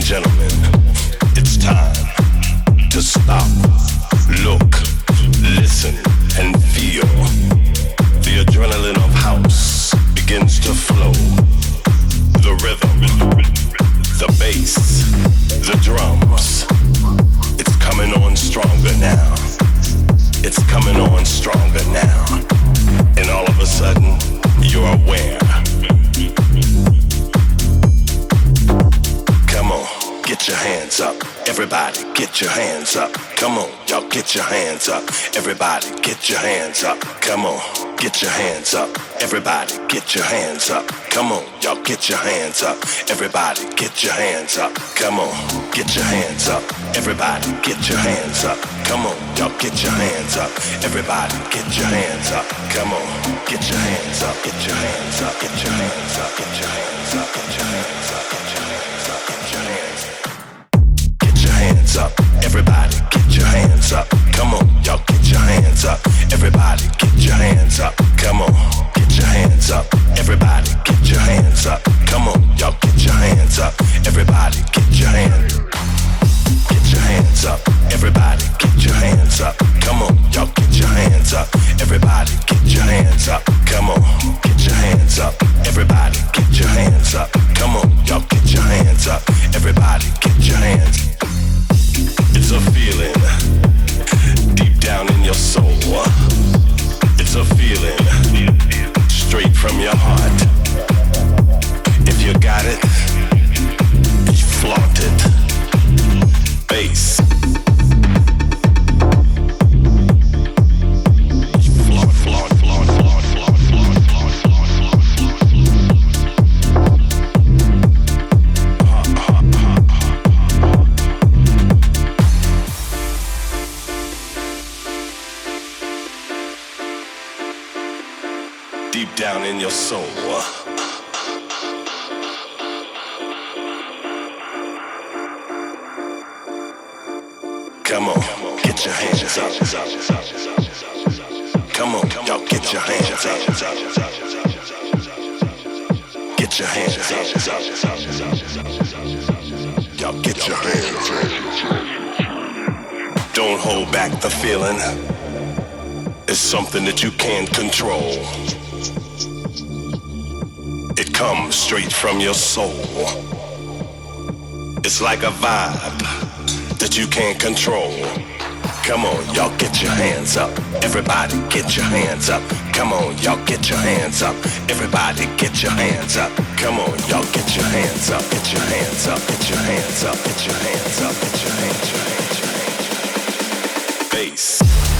gentlemen, it's time to stop, look, listen, and feel. The adrenaline of house begins to flow. The rhythm, the bass, the drums. It's coming on stronger now. It's coming on stronger now. And all of a sudden, you're aware. Come on, get your hands up. Everybody, get your hands up. Come on, y'all get your hands up. Everybody, get your hands up. Come on, get your hands up. Everybody, get your hands up. Come on, y'all get your hands up. Everybody, get your hands up. Come on, get your hands up. Everybody, get your hands up. Come on, y'all get your hands up. Everybody, get your hands up. Come on, get your hands up. Get your hands up. Get your hands up. Get your hands up. Get your hands up. Get your hands up. Get your hands up. Hands up, everybody get your hands up. Come on, y'all get your hands up. Everybody get your hands up. Come on, get your hands up. Everybody get your hands up. Come on, y'all get your hands up. Everybody get your hands. Get your hands up. Everybody get your hands up. Come on, y'all get your hands up. Everybody get your hands up. Come on, get your hands up. Everybody get your hands up. Come on, y'all get your hands up. Everybody get your hands. It's a feeling deep down in your soul. It's a feeling straight from your heart. If you got it, you flaunt it. Bass. Deep down in your soul. Come on, get your hands up. Come on, y'all get your hands up. Get your hands up. Y'all get your hands up. Don't hold back the feeling. It's something that you can't control. It comes straight from your soul. It's like a vibe that you can't control. Come on, y'all get your hands up. Everybody get your hands up. Come on, y'all get your hands up. Everybody get your hands up. Come on, y'all get your hands up. Get your hands up. Get your hands up. Get your hands up. Get your hands up. Bass.